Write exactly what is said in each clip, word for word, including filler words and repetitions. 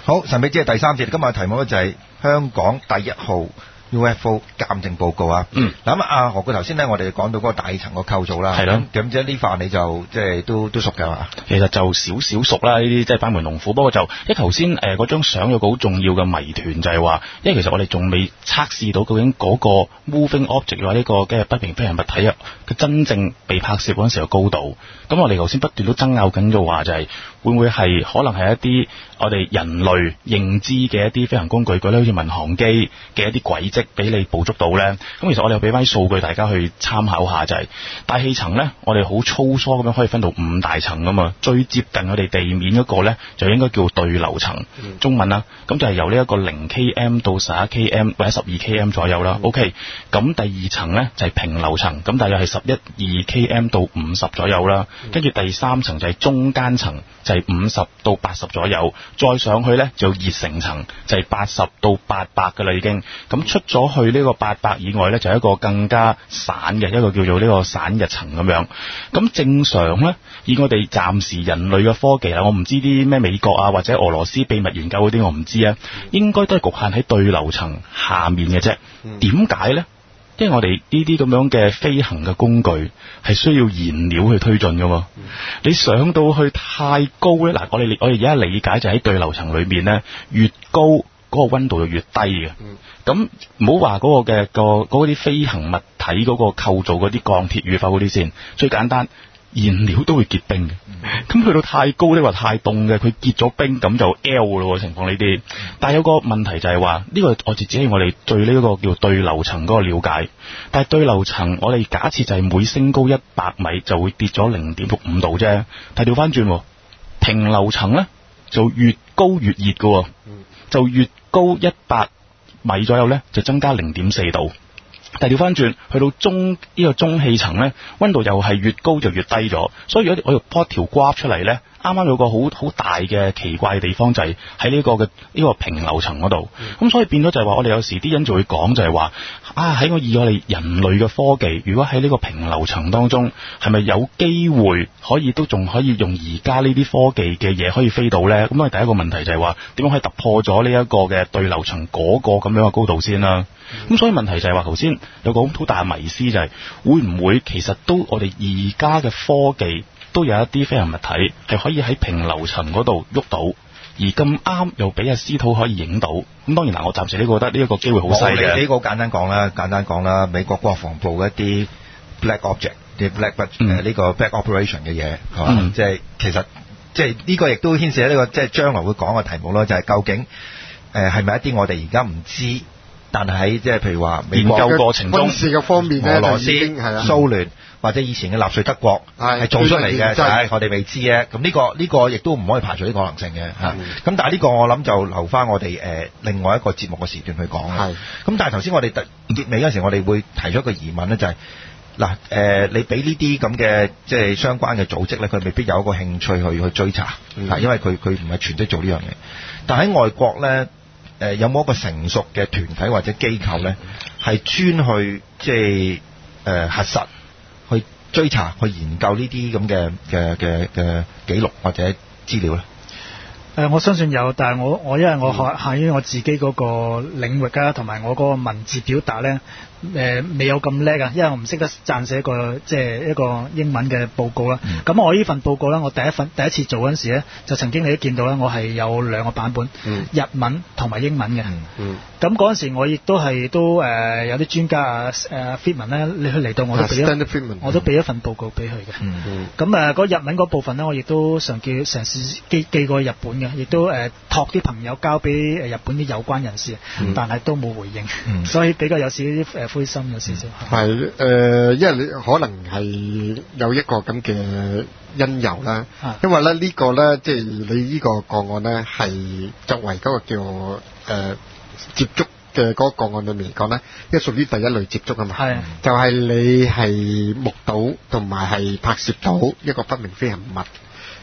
好，神秘之夜第三節，今日嘅題目咧就係香港第一號 U F O 鑑證報告啊。 嗯。 嗱咁啊，何故頭先咧，我哋講到嗰個大層個構造啦。 係咯。 咁即係呢塊你就即係都都熟㗎嘛？ 其實就少少熟啦，呢啲即係班門弄斧。不過就一頭先誒嗰張相有個好重要嘅謎團，就係話，因為其實我哋仲未測試到究竟嗰個 moving object 或者呢個嘅不明飛行物體啊，佢真正被拍攝嗰陣時嘅高度。咁我哋頭先不斷都爭拗緊嘅話就係、是。會唔會係可能係一啲我哋人類認知嘅一啲飛行工具，舉例好似民航機嘅一啲軌跡俾你捕捉到呢？咁其實我哋俾翻啲數據大家去參考下，就係、是、大氣層呢，我哋好粗疏咁樣可以分到五大層噶嘛。最接近我哋地面嗰個呢，就應該叫對流層，嗯、中文啦。咁就係由呢一個零 km 到十一 km 或者十二 km 左右啦。嗯、OK，咁第二層呢，就係、是、平流層，咁大約係十一二 km 到五十左右啦。跟住、嗯、第三層就係中間層。就係五十到八十左右，再上去呢，就熱成層，就係八十到八百㗎啦已經。咁出咗去呢個八百以外呢，就係一個更加散嘅一個叫做呢個散日層咁樣。咁正常呢，以我哋暫時人類嘅科技啦，我唔知啲咩美國啊或者俄羅斯秘密研究嗰啲我唔知啊，應該都係局限喺對流層下面嘅啫。點解呢？因為我哋呢啲咁樣嘅飛行嘅工具係需要燃料去推進噶嘛，嗯、你上到去太高咧，嗱我哋我哋而家理解就喺對流層裏面咧，越高嗰個溫度就越低嘅。咁唔好話嗰個嘅個嗰啲飛行物體嗰個構造嗰啲鋼鐵與否嗰啲先，最簡單。燃料都會結冰嘅，咁去到太高咧，話太凍嘅，佢結咗冰咁就 L 咯情況呢啲。但係有個問題就係話，呢個我哋只係我哋對呢一個叫對流層嗰個了解。但係對流層我哋假設就係每升高一百米就會跌咗零點六五度啫。但係調翻轉，平流層咧就越高越熱嘅，就越高一百米左右咧就增加零點四度。但係調翻轉，去到中呢、這個中氣層咧，溫度又係越高就越低咗。所以如果我要plot條 graph 出嚟咧，啱啱有個好好大嘅奇怪嘅地方就係喺呢個嘅呢、這個平流層嗰度。咁、嗯、所以變咗就係話，我哋有時啲人就會講就係話，啊喺我以我哋人類嘅科技，如果喺呢個平流層當中，係咪有機會可以都仲可以用而家呢啲科技嘅嘢可以飛到咧？咁啊第一個問題就係話，點樣可以突破咗呢一個嘅對流層嗰個咁樣嘅高度先啦？咁、嗯、所以問題就係話，頭先有個好大嘅迷思就係、是，會唔會其實都我哋而家嘅科技都有一啲飛行物體係可以喺平流層嗰度喐到，而咁啱又俾阿司徒可以影到。咁當然嗱，我暫時呢個覺得呢一個機會好細嘅。 呢個簡單講啦，簡單講啦，美國國防部一啲 black object，啲 black 誒呢、嗯呃、個 black operation 嘅嘢係嘛？即係、嗯、其實即係呢個亦都牽涉喺呢個即係將來會講嘅題目咯，就係、是、究竟誒係咪一啲我哋而家唔知？但係喺即係譬如話美國研究過程中， 軍事嘅方面咧， 俄羅斯、蘇聯或者以前嘅納粹德國係做出嚟嘅，就係我哋未知嘅。咁呢個呢個亦都唔可以排除呢個可能性嘅嚇。咁、嗯、但係呢個我諗就留翻我哋誒、呃、另外一個節目嘅時段去講啦。咁但係頭先我哋結尾嗰陣時，我哋會提出一個疑問咧，就係嗱誒，你俾呢啲咁嘅即係相關嘅組織咧，佢未必有一個興趣去去追查，嗯、因為佢佢唔係全職做呢樣嘢。但喺外國咧。誒、呃、有冇一個成熟嘅團體或者機構咧，係專去即係誒核實、去追查、去研究呢啲咁嘅嘅嘅嘅記錄或者資料咧？ 誒、呃，我相信有，但係我我因為我學喺我自己嗰個領域啊，同埋我嗰個文字表達咧。誒、呃、未有咁叻啊，因為我唔識得撰寫一個即係一個英文嘅報告啦。咁、嗯、我呢份報告咧，我第一份第一次做嗰陣時咧，就曾經你都見到啦，我係有兩個版本，嗯、日文同埋英文嘅。咁嗰陣時我亦都係都誒、呃、有啲專家啊誒 Friedman 咧，你去嚟到我都俾一我都俾一份報告俾佢嘅。咁誒嗰日文嗰部分咧，我亦都常叫嘗試寄寄過去日本嘅，亦都誒、呃、託啲朋友交俾誒日本啲有關人士，嗯、但係都冇回應，嗯、所以比較有少啲誒灰心有少少。 係誒、呃，因為你可能係有一個咁嘅因由啦，啊、因為咧呢、呢個咧即係你呢個個案咧係作為嗰個叫誒、呃、接觸嘅嗰個個案裏面嚟講咧，因為屬於第一類接觸啊嘛，係就係你係目睹同埋係拍攝到一個不明飛行物。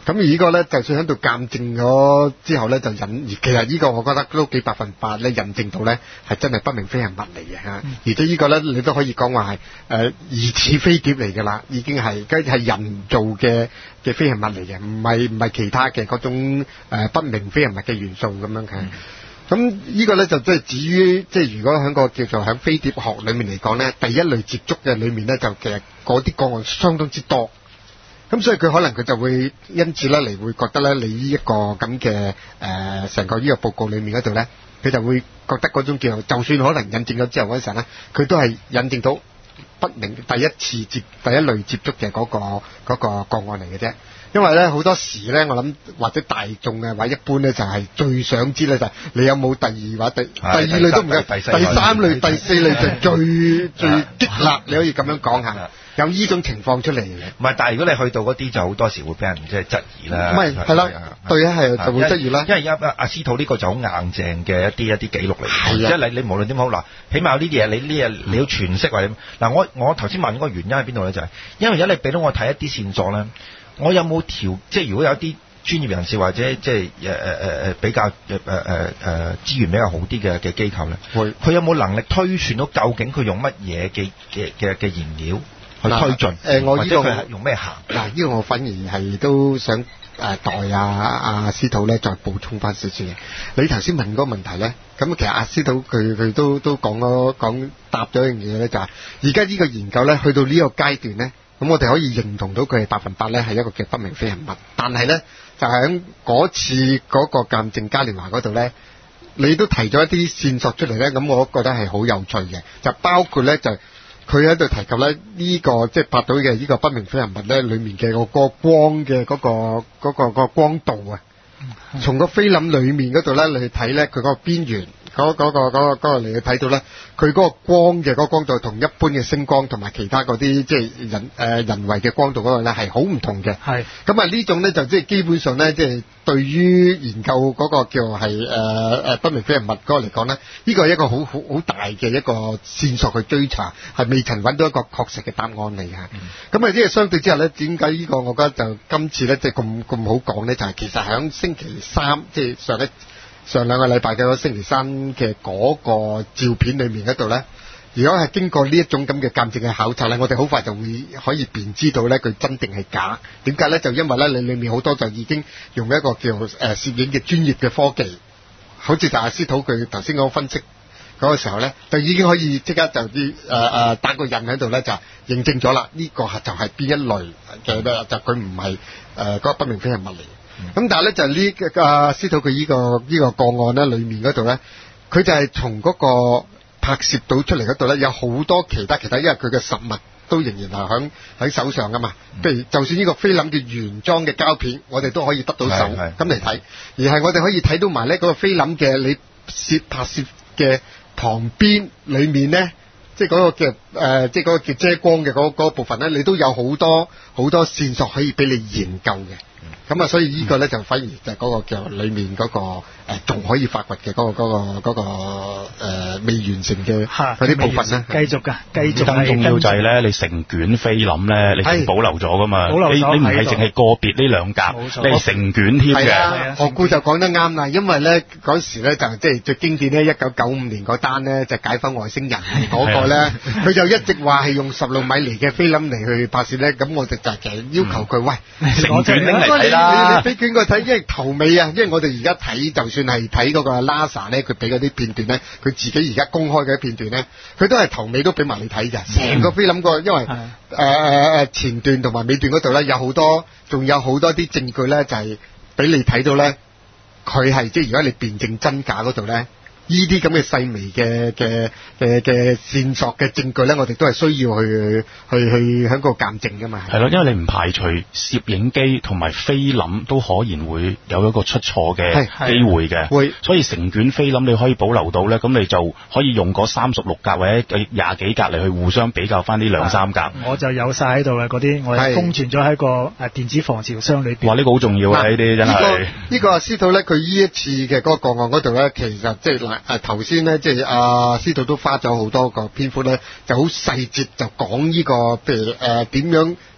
咁而呢個咧，就算喺度鑑證咗之後咧，就引而其實呢個我覺得都幾百分百咧印證到咧係真係不明飛行物嚟嘅嚇。嗯、而且呢個咧你都可以講話係誒疑似飛碟嚟㗎啦，已經係跟係人造嘅嘅飛行物嚟嘅，唔係唔係其他嘅嗰種、呃、不明飛行物嘅元素咁樣嘅。嗯咁呢個咧就即係至於即係如果喺個叫做喺飛碟學裏面嚟講咧，第一類接觸嘅裏面咧就其實嗰啲個案相當之多，咁所以佢可能佢就會因此咧嚟會覺得咧你呢一個咁嘅誒成個呢個報告裏面嗰度咧，佢就會覺得嗰種叫做就算可能引證咗之後嗰陣咧，佢都係引證到不明第一次接第一類接觸嘅嗰個嗰個個案嚟嘅啫。因為咧好多時咧，我諗或者大眾啊，或者一般咧，就係最想知咧就係你有冇第二或者第第二類都唔緊，第三類、第四類就最最激辣，你可以咁樣講下，有呢種情況出嚟嘅。 唔係，但係如果你去到嗰啲就好多時會俾人即係質疑啦。 唔係，係啦，對啊，係就會質疑啦。 因為而家阿司徒呢個就好硬淨嘅一啲一啲記錄嚟嘅，即係你你無論點好嗱，起碼有呢啲嘢你呢嘢你要詮釋或者嗱，我我頭先問嗰個原因喺邊度咧，就係因為而家你俾到我睇一啲線索咧。我有冇條即係如果有啲專業人士或者即係誒誒誒誒比較誒誒誒誒資源比較好啲嘅嘅機構咧，佢佢有冇能力推算到究竟佢用乜嘢嘅嘅嘅嘅燃料去推進？誒、呃，我呢、這個用咩行？ 嗱，呢個我反而係都想誒代阿阿司徒咧再補充翻少少嘢。你頭先問嗰個問題咧，咁其實阿司徒佢佢都都講咗講答咗一樣嘢咧，就係而家呢個研究咧去到呢個階段咧。咁我哋可以認同到佢係百分百咧係一個嘅不明飛行物，但係咧就喺嗰次嗰個鑑證嘉年華嗰度咧，你都提咗一啲線索出嚟咧，咁我覺得係好有趣嘅，就包括咧就佢喺度提及咧呢個即係拍到嘅呢個不明飛行物咧裡面嘅個個光嘅嗰個嗰個個光度啊，從個菲林裡面嗰度咧你去睇咧佢嗰個邊緣。嗰嗰個嗰個嗰個你去睇到咧，佢嗰個光嘅嗰個光度同一般嘅星光同埋其他嗰啲即係人誒人為嘅光度嗰個咧係好唔同嘅。係咁啊，呢種咧就即係基本上咧，即係對於研究嗰個叫係誒誒不明飛行物嗰個嚟講咧，呢個係一個好好好大嘅一個線索去追查，係未曾揾到一個確實嘅答案嚟嘅。咁啊，即係相對之下咧，點解呢個我覺得就今次咧即係咁咁好講咧？就係其實喺星期三即係上一。上兩個禮拜嘅嗰星期三嘅嗰個照片裏面嗰度咧，如果係經過呢一種咁嘅鑑證嘅考察咧，我哋好快就會可以辨知到咧佢真定係假。點解咧？就因為咧你裏面好多就已經用一個叫誒攝影嘅專業嘅科技，好似就阿司徒佢頭先講分析嗰個時候咧，就已經可以即刻就啲誒誒打個印喺度咧，就認證咗啦。呢個係就係邊一類嘅咧，就佢唔係誒嗰個不明飛行物嚟。咁、嗯、但係咧就呢個阿司徒佢呢個呢個個案咧裏面嗰度咧，佢就係從嗰個拍攝到出嚟嗰度咧，有好多其他其他，因為佢嘅實物都仍然係喺喺手上噶嘛。譬如就算呢個菲林嘅原裝嘅膠片，我哋都可以得到手咁嚟睇，而係我哋可以睇到埋咧嗰個菲林嘅你攝拍攝嘅旁邊裏面咧，即係嗰個嘅誒，即係嗰個叫遮光嘅嗰嗰部分咧，你都有好多好多線索可以俾你研究嘅。咁啊，所以呢個咧就反而就係嗰個叫裏面嗰個誒仲可以發掘嘅嗰個嗰個嗰個誒未完成嘅嗰啲部分咧， 繼續㗎，繼續。 更重要就係咧，你成卷菲林咧，你係保留咗㗎嘛？保留咗，你你唔係淨係個別呢兩格，你係成卷添嘅。 我估就講得啱啦，因為咧嗰時咧就即係最經典咧，一九九五年嗰單咧就解放外星人嗰個咧，佢就一直話係用十六米釐嘅菲林嚟去拍攝咧，咁我哋就其實要求佢喂成卷拎嚟睇啦。 你你俾卷佢睇，因為頭尾啊，因為我哋而家睇，就算係睇嗰個 NASA 咧，佢俾嗰啲片段咧，佢自己而家公開嘅片段咧，佢都係頭尾都俾埋你睇嘅，成個菲林個，因為誒誒誒前段同埋尾段嗰度咧，有好多，仲有好多啲證據咧，就係俾你睇到咧，佢係即係如果你辨證真假嗰度咧。呢啲咁嘅細微嘅嘅嘅嘅線索嘅證據咧，我哋都係需要去去去喺個鑑證噶嘛。 係咯，因為你唔排除攝影機同埋菲林都可能會有一個出錯嘅機會嘅。會，所以成卷菲林你可以保留到咧，咁你就可以用嗰三十六格或者廿幾格嚟去互相比較翻呢兩三格。 我就有晒喺度嘅嗰啲，我係封存咗喺個誒電子防潮箱裏邊。 哇！呢、呢個好重要啊！呢啲真係。呢、呢個呢個阿司徒咧，佢呢一次嘅嗰個個案嗰度咧，其實即係嗱。誒頭先咧，即係阿司徒都花咗好多個篇幅咧，就好細節就講呢、這個，譬如誒點、呃、樣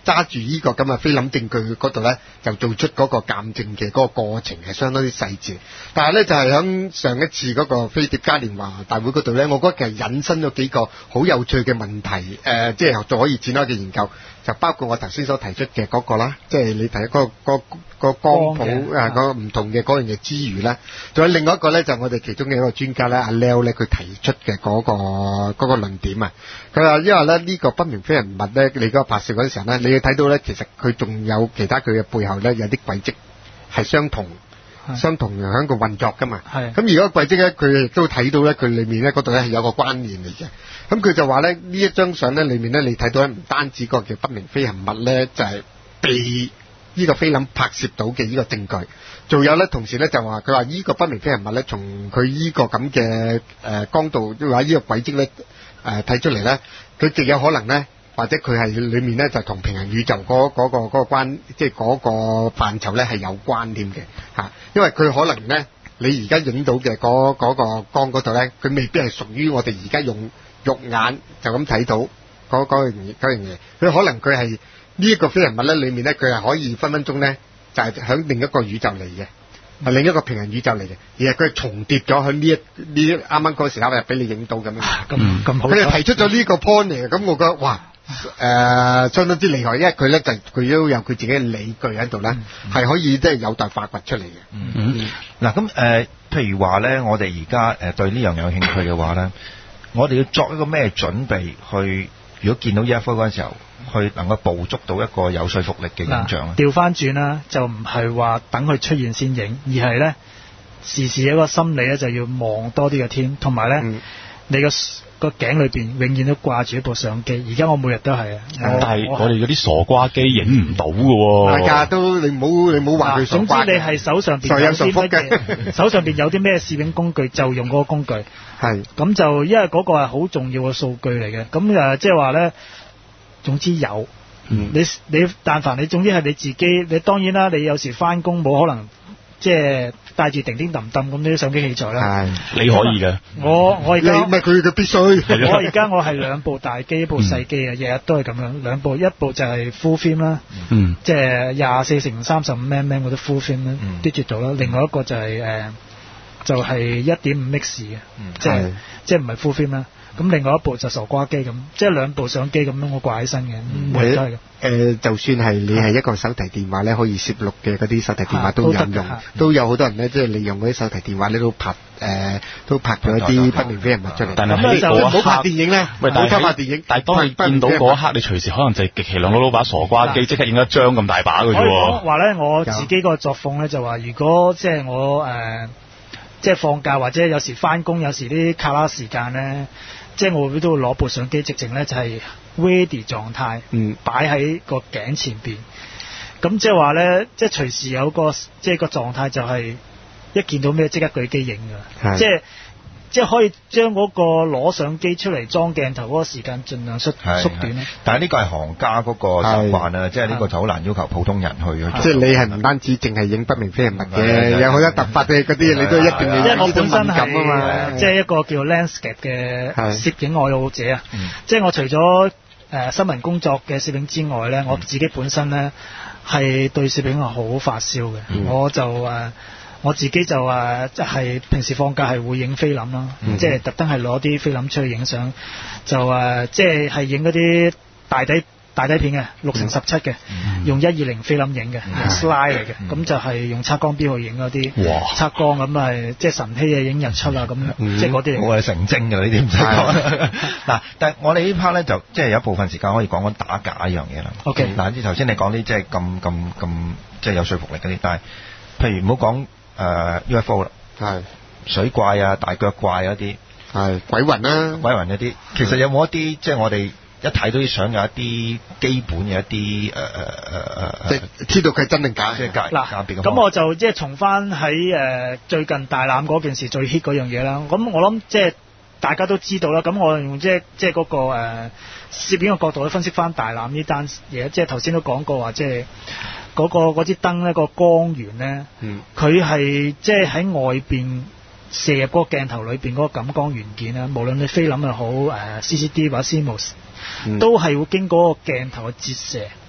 揸住呢個咁嘅菲林證據嗰度咧，就做出嗰個鑑證嘅嗰個過程係相當之細緻。但係咧就係、是、響上一次嗰個飛碟嘉年華大會嗰度咧，我覺得其實引申咗幾個好有趣嘅問題，誒、呃，即係仲可以展開嘅研究，就包括我頭先所提出嘅嗰個啦，即係你睇嗰、那個、那個、那個光譜啊，嗰個唔同嘅嗰樣嘢之餘咧，仲有另外一個咧，就係、我哋其中嘅一個專家咧，阿 Leo 咧，佢提出嘅嗰、那個嗰、那個論點啊，佢話因為咧呢、這個不明飛人物咧，你嗰個拍攝嗰陣時候咧，你要睇到咧，其實佢仲有其他佢嘅背後咧有啲軌跡係相同。相同喺個運作噶嘛，咁如果軌跡咧，佢亦都睇到咧，佢裏面咧嗰度咧係有個關聯嚟嘅。咁佢就話咧，呢一張相咧裏面咧，你睇到咧唔單止個叫不明飛行物咧，就係、是、被呢個菲林拍攝到嘅呢個證據，仲有咧同時咧就話佢話呢個不明飛行物咧，從佢呢個咁嘅誒光度，即係話呢個軌跡咧誒睇出嚟咧，佢極有可能咧。或者佢係裏面咧就同平行宇宙嗰、嗰個嗰、嗰個關，即係嗰個範疇咧係有關添嘅嚇，因為佢可能咧你而家影到嘅嗰嗰個光嗰度咧，佢未必係屬於我哋而家用肉眼就咁睇到嗰嗰樣嗰樣嘢，佢可能佢係呢一個飛人物咧裏面咧，佢係可以分分鐘咧就係、係、響另一個宇宙嚟嘅，係另一個平行宇宙嚟嘅，而係佢係重疊咗喺呢一呢啱啱嗰個時刻係俾你影到咁樣， 咁咁好， 佢就提出咗呢個 point 嚟嘅，咁我覺得哇！誒、呃，相當之厲害，因為佢咧就佢都有佢自己嘅理據喺度咧，係、嗯、可以即係有待發掘出嚟嘅。 嗯嗯。嗱咁誒，譬如話咧，我哋而家誒對呢樣有興趣嘅話咧，我哋要作一個咩準備去？如果見到 U F O 嗰陣時候，去能夠捕捉到一個有說服力嘅影像咧？調翻轉啦，就唔係話等佢出現先影，而係咧時時有一個心理咧，就要望多啲嘅天，同埋咧你個。個頸裏邊永遠都掛住一部相機，而家我每日都係啊。 但係我哋嗰啲傻瓜機影唔到㗎喎。大家都你唔好你唔好話佢傻瓜。 總之你係手上邊有啲乜嘢，手上邊有啲咩攝影工具就用嗰個工具。係。咁就因為嗰個係好重要嘅數據嚟嘅，咁誒即係話咧，總之有。嗯。你你但凡你總之係你自己，你當然啦，你有時翻工冇可能。即係帶住叮叮噹噹咁啲相機器材啦，你可以嘅。我我而家唔係佢嘅必須。我而家我係兩部大機，一部細機啊，日日都係咁樣，兩部，一部就係 full film 啦，嗯，即係廿四乘三十五 mm 嗰啲 full film 啦，digital 啦，另外一個就係、是、誒、呃、就係一點五 mix 嘅，即係即係唔係 full film 啦。咁另外一部就傻瓜機咁，即係兩部相機咁樣我掛喺身嘅，每日都係咁。誒，就算係你係一個手提電話咧，可以攝錄嘅嗰啲手提電話都有用，都有好多人咧，即係利用嗰啲手提電話咧都拍誒，都拍咗一啲不明飛人物出嚟。但係喺嗰一刻，唔好拍電影咧，唔好拍電影。但係當你見到嗰一刻，你隨時可能就係極其兩攞攞把傻瓜機，即刻影一張咁大把嘅啫喎。話咧，我自己個作風咧就話，如果即係我誒，即係放假或者有時翻工，有時啲卡拉時間咧。即係我會都會攞部相機，直情咧就係 ready 狀態，嗯，擺喺個頸前邊。咁即係話咧，即係隨時有個即係個狀態就係一見到咩即刻舉機影㗎，即係即係可以將嗰個攞相機出嚟裝鏡頭嗰個時間盡量縮縮短咧。但係呢個係行家嗰個習慣啊，即係呢個就好難要求普通人去去。即係你係唔單止淨係影不明飛人物嘅，有好多突發嘅嗰啲，你都一定要。因為我本身係即係一個叫 landscape 嘅攝影愛好者啊，即係我除咗誒、呃、新聞工作嘅攝影之外咧，我自己本身咧係對攝影係好發燒嘅、嗯，我就誒。呃我自己就誒，即係平時放假係會影菲林啦、嗯，即係特登係攞啲菲林出去影相，就誒，即係係影嗰啲大底大底片嘅六乘十七嘅，用一二零菲林影嘅、嗯、slide 嚟嘅，咁、嗯、就係用測光錶去影嗰啲測光，咁係即係晨曦啊，影日出啊，咁、嗯、即係嗰啲嚟。我係成精㗎呢啲唔使講。嗱，但係我哋呢 part 咧就即係有一部分時間可以講講打假一樣嘢啦。OK，嗱，啲頭先你講啲即係咁咁咁即係有說服力嗰啲，但係譬如唔好講。誒、uh, U F O 啦，係水怪啊、大腳怪嗰啲，係鬼魂啦、啊、鬼魂嗰啲，其實有冇一啲即係我哋一睇到啲相有一啲基本嘅一啲誒誒誒誒，即係知道佢係真定假？即係嗱，咁我就即係從翻喺誒最近大欖嗰件事最 hit 嗰樣嘢啦。咁我諗即係大家都知道啦。咁我用即係即係嗰個誒、呃、攝影嘅角度去分析翻大欖呢單嘢，即係頭先都講過話即係。嗰、嗰個嗰支燈咧，個光源咧，佢係即係喺外邊射入嗰個鏡頭裏邊嗰個感光元件啦。無論你菲林又好，誒 C C D 或者 C M O S，、嗯、都係會經過個鏡頭嘅折射，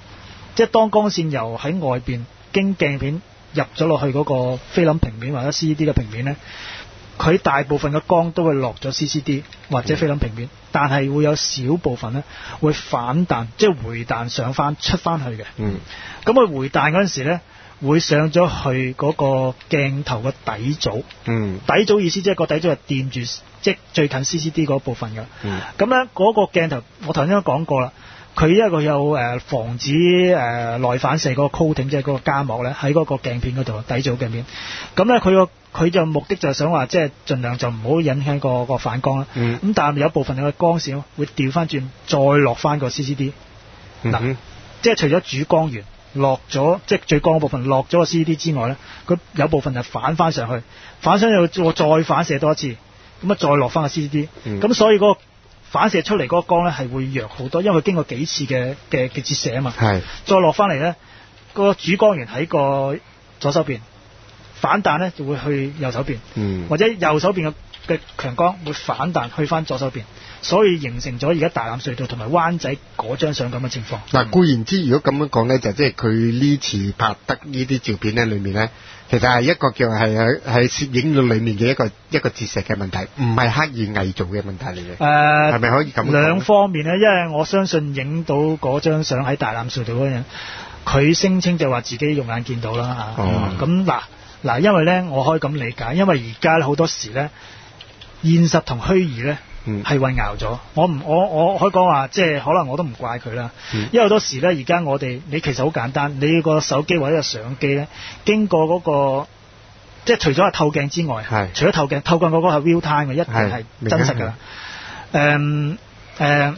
即係當光線由喺外邊經鏡片入咗落去嗰個菲林平面或者 C C D 嘅平面咧，佢大部分嘅光都會落咗 C C D 或者菲林平面，嗯、但係會有少部分咧會反彈，即係回彈上翻出翻去嘅。嗯，咁佢回彈嗰陣時咧，會上咗去嗰個鏡頭嘅底組。嗯，底組意思即係個底組係掂住即係最近 C C D 嗰部分㗎。嗯，咁咧嗰個鏡頭我頭先都講過啦。佢一個有誒防止誒內反射嗰個 coating，即係嗰個膠膜咧，喺嗰個鏡片嗰度底組鏡片。咁咧佢個佢就目的就係想話，即係盡量就唔好引起個個反光啦。咁、嗯、但係有部分嘅光線會調翻轉，再落翻個 C C D。嗱、嗯，即係除咗主光源落咗，即係最光嗰部分落咗個 C C D 之外咧，佢有部分就反翻上去，反上去再再反射多一次，咁啊再落翻個 C C D。咁、嗯、所以嗰、嗰個反射出嚟嗰個光咧係會弱好多，因為佢經過幾次嘅嘅嘅折射啊嘛。係。再落翻嚟咧，個主光源喺個左手邊，反彈咧就會去右手邊。嗯。或者右手邊嘅嘅強光會反彈去翻左手邊，所以形成咗而家大欖隧道同埋灣仔嗰張相咁嘅情況。嗱、 嗯、固然之，如果咁樣講咧，就即係佢呢次拍得呢啲照片咧，裏面咧。其實係一個叫係係攝影裏面嘅一個一個折射嘅問題，唔係刻意偽造嘅問題嚟嘅。誒、呃，係咪可以咁講？ 兩方面咧，因為我相信影到嗰張相喺大欖隧道嗰陣，佢聲稱就話自己用眼見到啦嚇。哦。咁嗱嗱，因為咧，我可以咁理解，因為而家好多時咧，現實同虛擬咧。嗯，係混淆咗。我唔，我我可以講話，即係可能我都唔怪佢啦。嗯、因為好多時咧，而家我哋你其實好簡單，你個手機或者個相機咧，經過嗰、嗰個，即係除咗係透鏡之外，係除咗透鏡，透鏡嗰個係 real time 嘅，一定係真實㗎啦。誒誒、呃，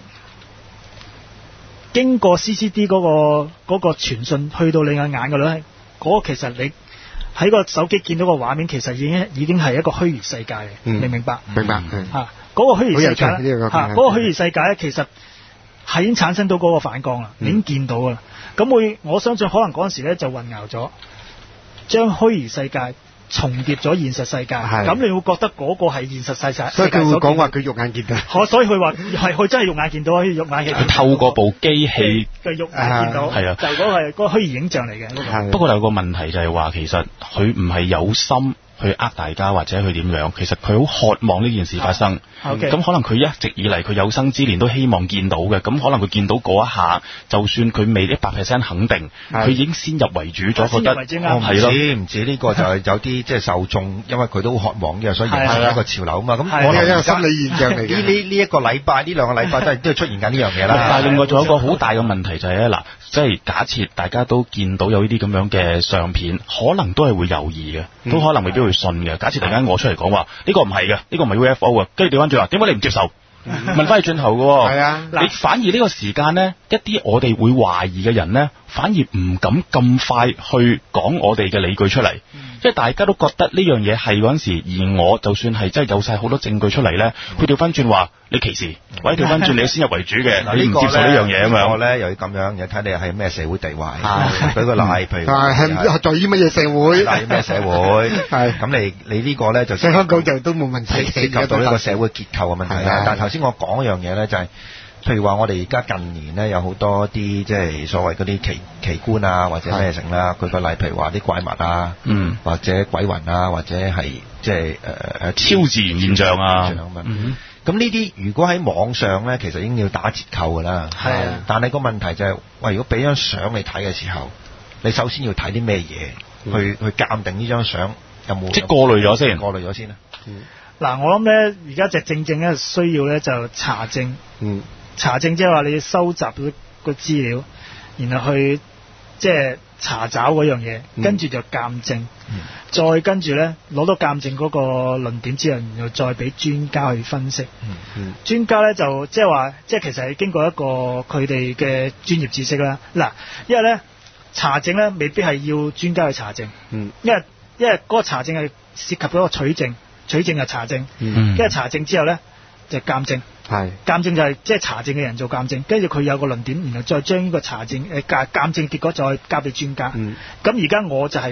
經過 C C D 嗰、嗰個嗰、嗰個傳訊去到你嘅眼嘅咧，嗰、嗰個其實你。喺個手機見到個畫面，其實已經已經係一個虛擬世界嚟，嗯、明唔明白？明白。嚇，嗰個虛擬世界咧，嚇，嗰個虛擬世界咧，其實係已經產生到嗰個反光啦，嗯、已經見到噶啦。咁會，我相信可能嗰陣時咧就混淆咗，將虛擬世界重疊咗現實世界，咁你會覺得嗰個係現實世界。 所以佢會講話佢肉眼見到。 可所以佢話係佢真係肉眼見到，可以肉眼見到。 佢透過部機器嘅肉眼見到，係啊，就嗰個係嗰個虛擬影像嚟嘅。嗰個、 不過有個問題就係話，其實佢唔係有心去呃大家或者去點樣，其實佢好渴望呢件事發生。咁、okay. 可能佢一直以嚟佢有生之年都希望見到嘅，咁可能佢見到嗰一下，就算佢未一百 percent 肯定，佢已經先入為主咗，覺得我唔止唔止呢個就係有啲即係受眾，因為佢都好渴望嘅，所以形成一個潮流啊嘛。咁我哋一個心理現象嚟嘅。呢呢呢一個禮拜呢兩個禮拜都係都係出現緊呢樣嘢啦。 但係另外仲有一個好大嘅問題就係咧，嗱，即係假設大家都見到有呢啲咁樣嘅相片，可能都係會猶豫嘅，都可能未必會信嘅。假設突然間我出嚟講話，呢個唔係嘅，呢個唔係 U F O 嘅，跟住調翻轉話，點解你唔接受？問翻去轉頭嘅喎，係啊，你反而呢個時間咧，一啲我哋會懷疑嘅人咧，反而唔敢咁快去講我哋嘅理據出嚟，嗯、因為大家都覺得呢樣嘢係嗰陣時，而我就算係真係有晒好多證據出嚟咧，佢調翻轉話你歧視，嗯、或者調翻轉你先入為主嘅，你唔接受呢樣嘢咁樣。 我咧又要咁樣，又睇你係咩社會地位。舉個例，譬如係係在於乜嘢社會？ 係咩社會？係咁你你呢個咧就喺香港就都冇問題， 涉及到呢個社會結構嘅問題啦。但係頭先我講一樣嘢咧就係、是。譬如話，我哋而家近年咧有好多啲即係所謂嗰啲奇奇觀啊，或者咩成啦。舉個例，譬如話啲怪物啊，嗯，或者鬼魂啊，或者係即係誒誒超自然現象啊。 咁呢啲如果喺網上咧，其實已經要打折扣㗎啦。係啊。但係個問題就係、是，喂，如果俾張相你睇嘅時候，你首先要睇啲咩嘢去去鑑定呢張相有冇？ 即係過濾咗先， 過濾咗先啦。 嗱、嗯，我諗咧，而家就正正咧需要咧就查證。嗯。查證即係話你要收集到個資料，然後去即係查找嗰樣嘢，嗯、跟住就鑑證，嗯、再跟住咧攞到鑑證嗰個論點之後，然後再俾專家去分析。嗯嗯、專家咧就即係話，即係其實係經過一個佢哋嘅專業知識啦。嗱，因為咧查證咧未必係要專家去查證，嗯、因為因為嗰個查證係涉及嗰個取證，取證係查證，跟住、嗯、查證之後咧就鑑證。係鑑證就係即係查證嘅人做鑑證，跟住佢有個論點，然後再將呢個查證誒鑑鑑證結果再交俾專家。咁而家我就係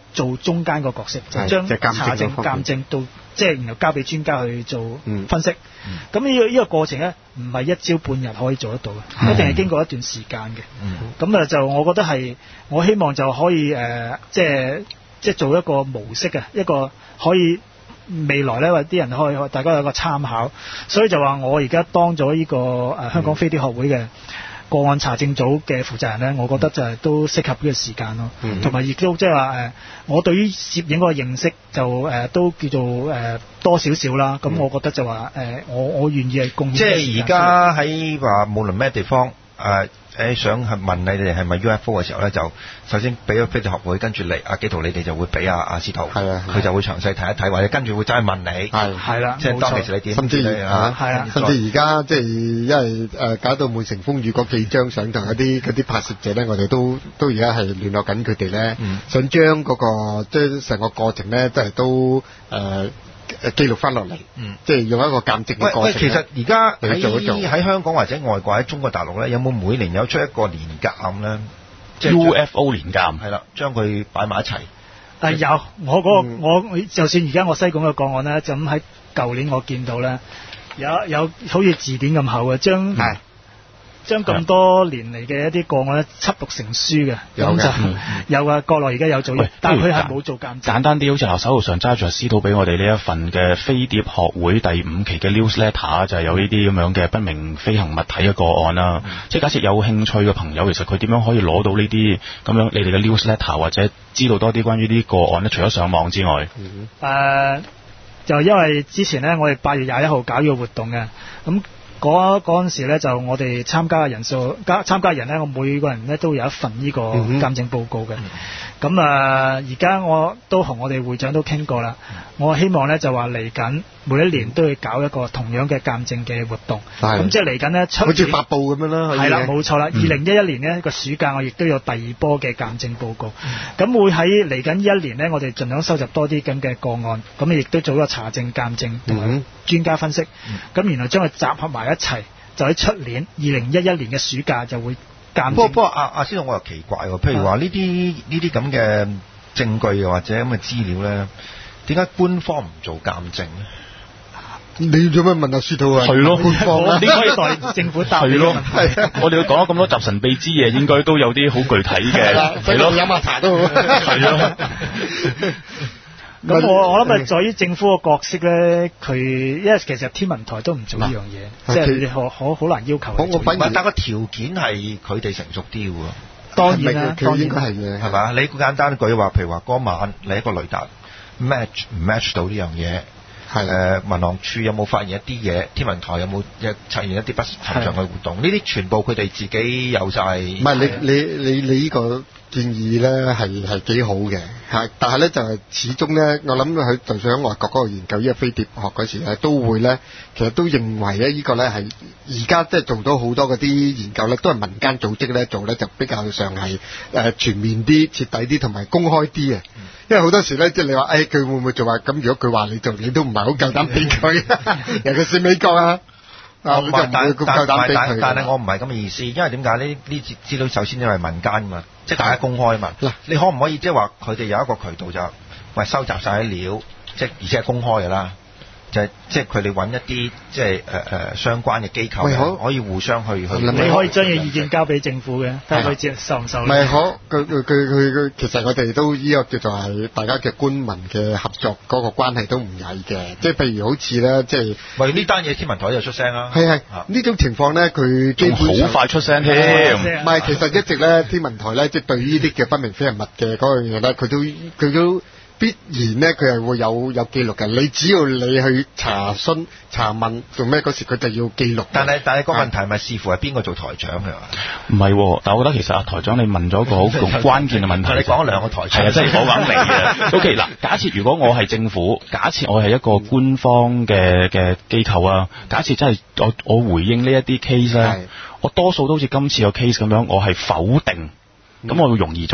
做中間個角色，就將查證鑑證到即係然後交俾專家去做分析。咁呢、嗯嗯、個呢、這個過程咧，唔係一朝半日可以做得到嘅，嗯、一定係經過一段時間嘅。咁啊、嗯、就我覺得係我希望就可以誒、呃，即係即係做一個模式嘅一個可以。未來咧，或啲人可以大家有個參考，所以就話我而家當咗呢、這個誒、呃、香港飛碟學會嘅個案查證組嘅負責人咧，我覺得就係都適合呢個時間咯，同埋亦都即係話誒，我對於攝影嗰個認識就誒、呃、都叫做誒、呃、多少少啦，咁、嗯、我覺得就話誒、呃、我我願意係貢獻。即係而家喺話無論咩地方誒。呃誒想係問你哋係咪 U F O 嘅時候咧，就首先俾咗飛碟學會，跟住嚟阿紀陶你哋就會俾阿阿司徒，係啊，佢就會詳細睇一睇，或者跟住會走去問你，係係啦，即係當其時你點，甚至啊，係啊，甚至而家即係因為誒搞到滿城風雨嗰幾張相同嗰啲嗰啲拍攝者咧，我哋都都而家係聯絡緊佢哋咧，嗯、想將嗰、嗰個即係成個過程咧，即係都誒。呃誒記錄翻落嚟，嗯，即係用一個鑑證嘅過程。喂，其實而家喺喺香港或者外國喺中國大陸咧，有冇每年有出一個年鑑咧？即係 U F O 年鑑係啦，將佢擺埋一齊。誒有，我嗰、那個、嗯、我就算而家我西貢嘅個案咧，就咁喺舊年我見到咧，有有好似字典咁厚嘅，將係將咁多年嚟嘅一啲個案咧輯錄成書嘅，有嘅，有啊，國內而家有做，但係佢係冇做鑑證。簡單啲，好似嗱手頭上揸住阿司徒俾我哋呢一份嘅飛碟學會第五期嘅 newsletter，就係有呢啲咁樣嘅不明飛行物體嘅個案啦。嗯、即係假設有興趣嘅朋友，其實佢點樣可以攞到呢啲咁樣你哋嘅 newsletter，或者知道多啲關於呢啲個案咧？除咗上網之外，誒、嗯呃、就因為之前咧，我哋八月廿一號搞呢個活動嘅，咁。嗰嗰陣時咧，就我哋參加嘅人數，加參加人咧，我每個人咧都有一份呢個鑑證報告嘅。咁、嗯、啊，而家我都同我哋會長都傾過啦。嗯、我希望咧就話嚟緊每一年都要搞一個同樣嘅鑑證嘅活動。咁的即係嚟緊咧出好似發布咁樣啦。係啦，冇錯啦。二零一一年呢個暑假，我亦都有第二波嘅鑑證報告。咁、嗯、會喺嚟緊呢一年呢，我哋盡量收集多啲咁嘅個案，咁亦都做一個查證鑑證同埋專家分析。咁、嗯、然後將佢集合埋一齊，就喺出年二零一一年嘅暑假就會鑑證。不過不過阿阿司徒我又奇怪喎，譬如話呢啲呢啲咁嘅證據或者咁嘅資料咧，點解官方唔做鑑證咧？你做咩問阿司徒啊？係咯，官方你可以代政府答。係咯，係我哋要講咗咁多集神秘之夜，應該都有啲好具體嘅。係咯，飲下茶都好。係咯。咁我我諗係在於政府個角色咧，佢因為其實天文台都唔做呢樣嘢，即係你可可好難要求。我我反而但個條件係佢哋成熟啲喎。當然啦，佢應該係嘅，係嘛？你簡單一句話，譬如話嗰晚你一個雷達 match 唔 match 到呢樣嘢？係誒，民航處有冇發現一啲嘢？天文台有冇一出現一啲不尋常嘅活動？呢啲全部佢哋自己有晒。唔係你你你你呢個建議咧係係幾好嘅，係，但係咧就係始終咧，我諗佢就算喺外國嗰個研究呢個飛碟學嗰時咧，都會咧其實都認為咧呢個咧係而家即係做到好多嗰啲研究咧，都係民間組織咧做咧就比較上係誒全面啲、徹底啲同埋公開啲嘅。嗯、因為好多時咧即係你話誒佢會唔會做啊？咁如果佢話你做，你都唔係好夠膽俾佢，尤其是美國啊。啊！但但但但係我唔係咁嘅意思，因為點解呢？呢資料首先因為民間嘛，即係大家公開啊嘛。嗱，你可唔可以即係話佢哋有一個渠道就喂收集晒啲料，即係而且係公開㗎啦。就係即係佢哋揾一啲即係誒誒相關嘅機構，可以互相去去。你可以將嘅意見交俾政府嘅，睇下佢接受唔受。唔係可佢佢佢佢其實我哋都呢個叫做係大家嘅官民嘅合作嗰個關係都唔曳嘅。即係譬如好似咧，即係喂呢單嘢天文台就出聲啦。係係呢種情況咧，佢基本上好快出聲添。唔係其實一直咧天文台咧，即係對呢啲嘅不明飛行物嘅嗰樣嘢咧，佢都佢都。必然咧，佢係會有有記錄嘅。你只要你去查詢、查問做咩嗰時，佢就要記錄。但係但係個問題係咪視乎係邊個做台長嘅？唔係，但係我覺得其實阿台長你問咗個好關鍵嘅問題。你講咗兩個台長，係啊，真係講緊你啊。O K 嗱，假設如果我係政府，假設我係一個官方嘅嘅機構啊，假設真係我我回應呢一啲 case 咧，我多數都好似今次個 case 咁樣，我係否定，咁我會容易做。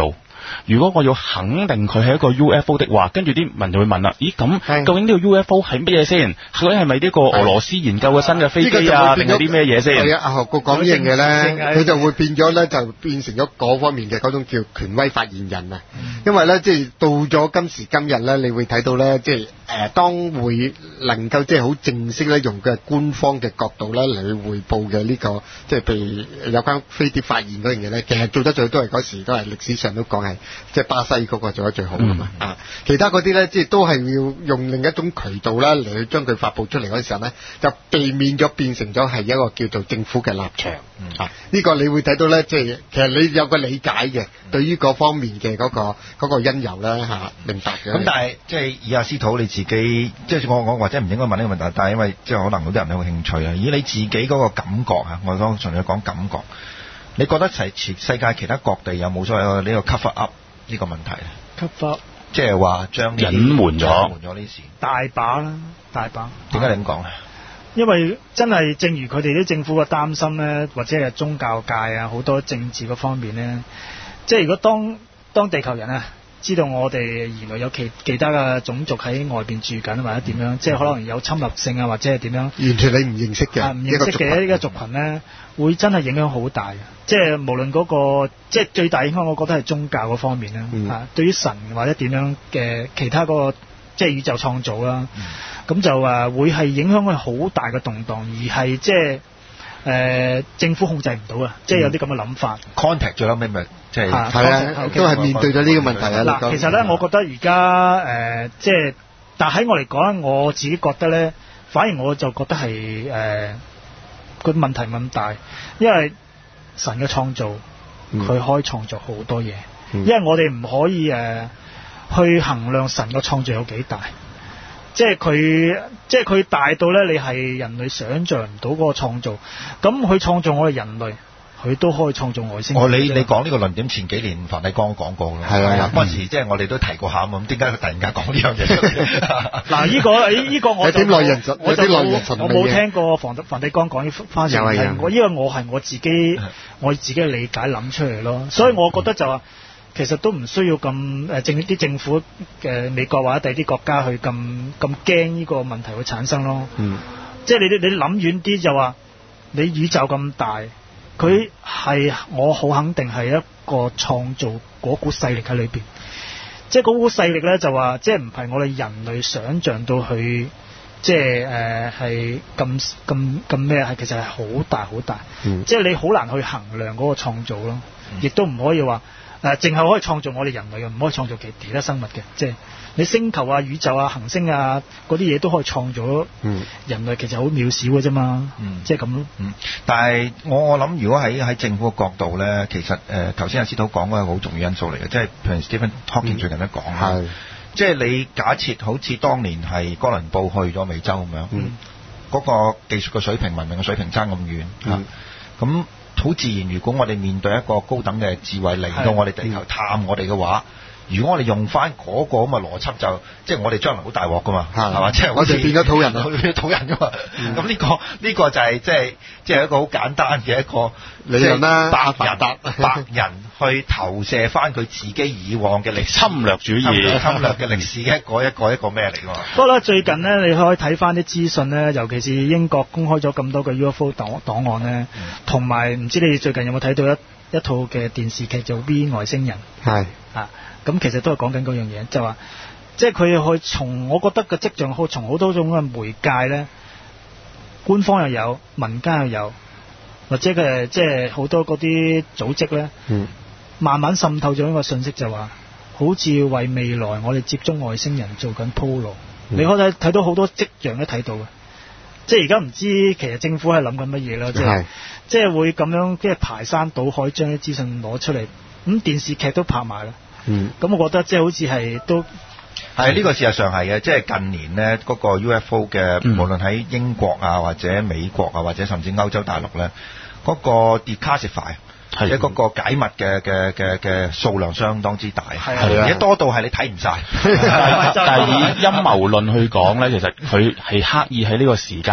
如果我要肯定佢係一個 U F O 的話，跟住啲人就會問啦，咦咁究竟呢個 U F O 係乜嘢先？究竟係咪呢個俄羅斯研究嘅新嘅飛機啊，定係啲咩嘢先？ 係啊，阿學哥講呢樣嘢咧，佢就會變咗咧，就變成咗嗰方面嘅嗰種叫權威發言人啊。嗯、因為咧，即係到咗今時今日咧，你會睇到咧，即係誒，當會能夠即係好正式咧，用嘅官方嘅角度咧嚟去匯報嘅呢、這個，即係譬如有關飛碟發現嗰樣嘢咧，其實做得最多係嗰時都係歷史上都講係，即係巴西嗰個做得最好噶嘛。嗯、啊，其他嗰啲咧，即係都係要用另一種渠道啦嚟去將佢發佈出嚟嗰時候咧，就避免咗變成咗係一個叫做政府嘅立場。嗯、啊，呢、這個你會睇到咧，即係其實你有個理解嘅，對於嗰方面嘅嗰、那個嗰、那個因由咧嚇、啊，明白嘅。咁但係即係以阿司徒你自己，即係我我或者唔應該問呢個問題，但係因為即係可能好多人有興趣啊。以你自己嗰個感覺啊，我講純粹講感覺，你覺得係全世界其他各地有冇所謂呢個 cover up 呢個問題咧 ？cover up 即係話將隱瞞咗， 隱瞞咗呢事， 大把啦，大把。 點解你咁講啊？ 因為真係正如佢哋啲政府嘅擔心咧，或者係宗教界啊，好多政治嗰方面咧，即係如果當當地球人啊知道我哋原來有其其他嘅種族喺外邊住緊或者點樣，嗯、即係可能有侵略性啊，或者係點樣， 完全你唔認識嘅，唔、啊、 認識嘅呢個族群咧，會真係影響好大嘅。即係無論嗰、嗰個，即係最大影響，我覺得係宗教嗰方面啦。嗯、啊，對於神或者點樣嘅其他嗰、嗰個，即係宇宙創造啦。咁、嗯、就誒會係影響佢好大嘅動盪，而係即係誒、呃、政府控制唔到啊！即係有啲咁嘅諗法。 contact 最後尾咪即係係啊，都係面對咗呢個問題啊！ 嗱，其實咧，我覺得而家誒即係，但喺我嚟講，我自己覺得咧，反而我就覺得係誒個問題冇咁大，因為神嘅創造，佢、嗯、可以創造好多嘢，嗯、因為我哋唔可以誒、呃、去衡量神嘅創造有幾大。即係佢，即係佢大到咧，你係人類想像唔到嗰個創造。咁佢創造我哋人類，佢都可以創造外星人。 哦，你你講呢個論點，前幾年梵蒂岡講過啦。係啊，嗰陣時即係我哋都提過下咁，點解佢突然間講呢樣嘢？嗱， 呢個呢呢個我就有啲內人神， 我就冇我冇聽過梵梵蒂岡講呢番説。係我呢個我係我自己我自己嘅理解諗出嚟咯。所以我覺得就話。其實都唔需要咁誒政啲政府嘅、呃、美國或者第二啲國家去咁咁驚呢個問題會產生咯。嗯，即係你你諗遠啲就話，你宇宙咁大，佢係我好肯定係一個創造嗰股勢力喺裏邊。即係嗰股勢力咧就話，即係唔係我哋人類想像到去，即係誒係咁咁咁咩？係其實係好大好大。嗯，即係你好難去衡量嗰個創造咯，亦都唔可以話。誒，淨係、呃、可以創造我哋人類嘅，唔可以創造其其他生物嘅。即係你星球啊、宇宙啊、行星啊嗰啲嘢都可以創造。嗯，人類其實好渺小嘅啫嘛。嗯，即係咁咯。嗯， 但係我我諗，如果喺喺政府嘅角度咧，其實誒頭先阿司徒講嗰個好重要因素嚟嘅，即係譬如 Stephen Hawking 最近都講啦。係、嗯，即係你假設好似當年係哥倫布去咗美洲咁樣，嗯，嗰個技術嘅水平、文明嘅水平差咁遠嚇，咁、嗯。好自然，如果我哋面對一個高等嘅智慧嚟到我哋地球探我哋嘅話，如果我哋用翻嗰個咁嘅邏輯，就即係我哋將來好大鑊噶嘛，係嘛？即係我哋變咗土人啊，變咗土人噶嘛。咁呢個呢個就係即係即係一個好簡單嘅一個理論啦。白人白人去投射翻佢自己以往嘅歷史侵略主義、 侵略嘅歷史嘅一個一個一個咩嚟㗎？ 不過咧，最近咧，你可以睇翻啲資訊咧，尤其是英國公開咗咁多個 U F O 檔檔案咧，同埋唔知你哋最近有冇睇到一一套嘅電視劇叫 V 外星人？係啊。咁其實都係講緊嗰樣嘢，就話即係佢去從我覺得嘅跡象，去從好多種嘅媒介咧，官方又有，民間又有，或者嘅即係好多嗰啲組織咧，嗯、慢慢滲透咗一個信息，就話好似為未來我哋接觸外星人做緊鋪路。嗯、你可以睇睇到好多跡象都睇到嘅，即係而家唔知其實政府係諗緊乜嘢啦，即係即係會咁樣即係排山倒海將啲資訊攞出嚟，咁電視劇都拍埋啦。嗯，咁我覺得即係好似係都係呢、這個事實上係嘅，即係近年呢嗰、那個 U F O 嘅，嗯、無論喺英國啊或者美國啊或者甚至歐洲大陸咧，嗰、那個 declassify 即係嗰個解密嘅嘅嘅嘅數量相當之大，係啊，而家多到係你睇唔晒。但係以陰謀論去講咧，其實佢係刻意喺呢個時間去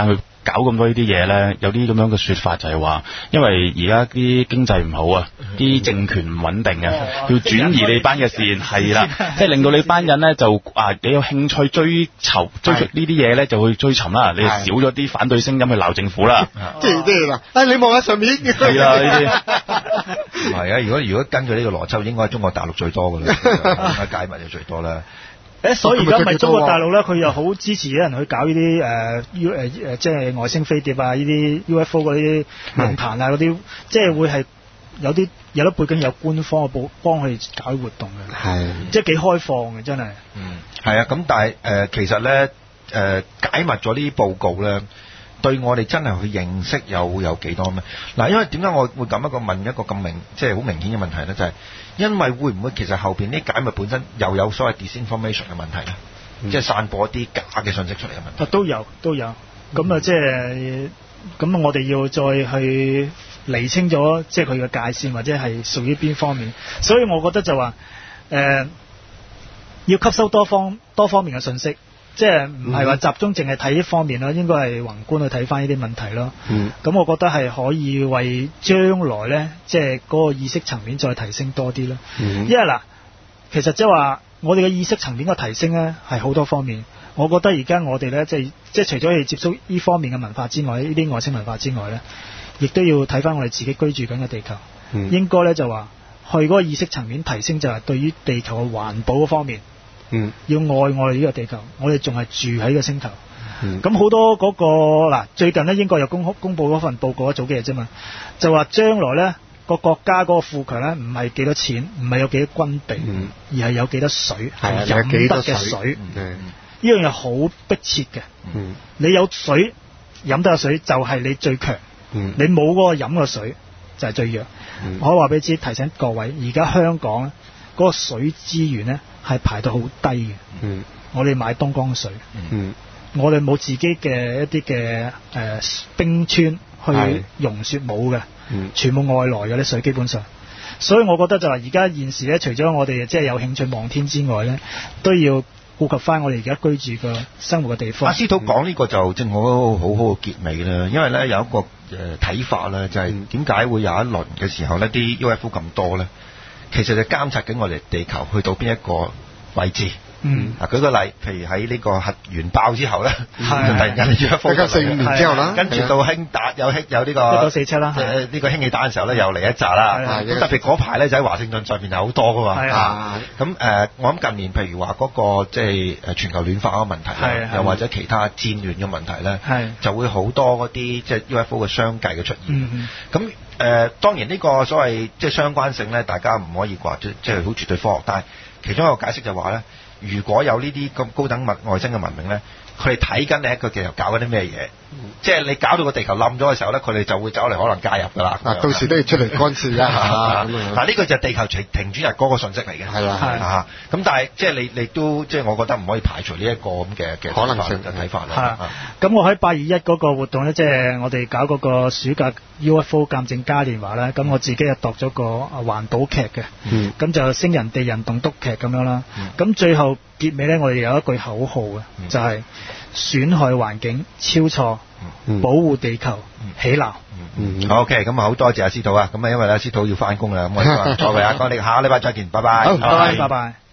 搞咁多呢啲嘢咧，有啲咁樣嘅說法就係話，因為而家啲經濟唔好啊，啲政權唔穩定啊，要轉移你班嘅線，係啦，即係令到你班人咧就啊，你有興趣追求追逐呢啲嘢咧，就去追尋啦，你少咗啲反對聲音去鬧政府啦， 即係即係嗱，誒你望下上面， 係啦呢啲，唔係啊，如果如果根據呢個邏輯，應該係中國大陸最多㗎啦，應該解密就最多啦。 誒，所以而家咪中國大陸咧，佢又好支持啲人去搞呢啲誒 U 誒誒，即係外星飛碟啊，呢啲 U F O 嗰啲論壇啊，嗰啲即係會係有啲有啲背景有官方嘅幫幫佢哋搞活動嘅，係即係幾開放嘅，真係。 嗯，係啊，咁但係誒、呃、其實咧誒、呃、解密咗呢啲報告咧，對我哋真係去認識有有幾多咩？嗱，因為點解我會咁一個問一個咁明即係好明顯嘅問題咧，就係、是。因為會唔會其實後邊啲解密本身又有所謂 disinformation 嘅問題咧，嗯、即係散播一啲假嘅信息出嚟嘅問題。 啊，都有都有，咁啊即係咁我哋要再去釐清咗即係佢嘅界線或者係屬於邊方面，所以我覺得就話誒、呃、要吸收多方多方面嘅信息。即係唔係話集中淨係睇呢方面咯，應該係宏觀去睇翻呢啲問題咯。嗯，咁我覺得係可以為將來呢，即係嗰個意識層面再提升多啲咯。嗯，因為嗱，其實即係話我哋嘅意識層面嘅提升呢，係好多方面。我覺得而家我哋呢，即係即係除咗去接觸呢方面嘅文化之外，呢啲外星文化之外呢，亦都要睇翻我哋自己居住緊嘅地球。嗯，應該呢，就話去嗰個意識層面提升，就係對於地球嘅環保嗰方面。嗯，要愛我哋呢個地球，我哋仲係住喺呢個星球。咁好、嗯、多嗰、那個嗱，最近咧英國又公公佈嗰份報告一早幾日啫嘛，就話將來咧個國家嗰個富強咧唔係幾多錢，唔係有幾多軍備，嗯、而係有幾多水，係飲得嘅水。呢樣嘢好迫切嘅。嗯、你有水飲得嘅水就係你最強，嗯、你冇嗰個飲嘅水就係最弱。嗯、我可以話俾你知，提醒各位，而家香港咧嗰個水資源咧係排到好低嘅。嗯，我哋買東江水。嗯，我哋冇自己嘅一啲嘅誒冰川去融雪冇嘅。嗯，全部外來嘅啲水基本上。所以我覺得就係而家現時咧，除咗我哋即係有興趣望天之外咧，都要顧及翻我哋而家居住嘅生活嘅地方。阿司徒講呢個就正好好好嘅結尾啦，因為咧有一個誒睇法咧，就係點解會有一輪嘅時候咧啲 U F O 咁多咧？其實就監察緊我哋地球去到邊一個位置。嗯，嗱舉個例，譬如喺呢個核原爆之後咧，就突然間要一科， 四五年之後啦， 跟住到氫彈有氫有呢個一九四七啦， 誒呢個氫氣彈嘅時候咧，又嚟一紮啦。咁特別嗰排咧就喺華盛頓上邊有好多噶嘛。係啊，咁誒我諗近年譬如話嗰個即係誒全球暖化嗰個問題，又或者其他戰亂嘅問題咧，就會好多嗰啲即係 U F O 嘅相繼嘅出現。咁誒當然呢個所謂即係相關性咧，大家唔可以話即即係好絕對科學，但係其中一個解釋就話咧。如果有呢啲咁高等物外星嘅文明咧，佢哋睇緊你一個地球搞緊啲咩嘢，嗯、即係你搞到個地球冧咗嘅時候咧，佢哋就會走嚟可能介入㗎啦。 嗱，到時都要出嚟干涉一下。 嗱，呢個就係地球停停轉日嗰個訊息嚟嘅。係啦，係啊。咁但係即係你你都即係我覺得唔可以排除呢一個咁嘅嘅可能性嘅睇法啦。 係。咁我喺八二一嗰個活動咧，即係我哋搞嗰個暑假 U F O 鑑證嘉年華咧，咁我自己又度咗個環保劇嘅。嗯。咁就星人地人棟篤劇咁樣啦。嗯。咁最後結尾咧，我哋有一句口號嘅，嗯、就係損害環境超錯，嗯、保護地球起鬧。 嗯嗯、OK，咁啊好多謝阿司徒啊，咁啊因為咧司徒要翻工啦，咁我哋再為阿講你下個禮拜再見，拜拜。 好，拜拜，拜拜。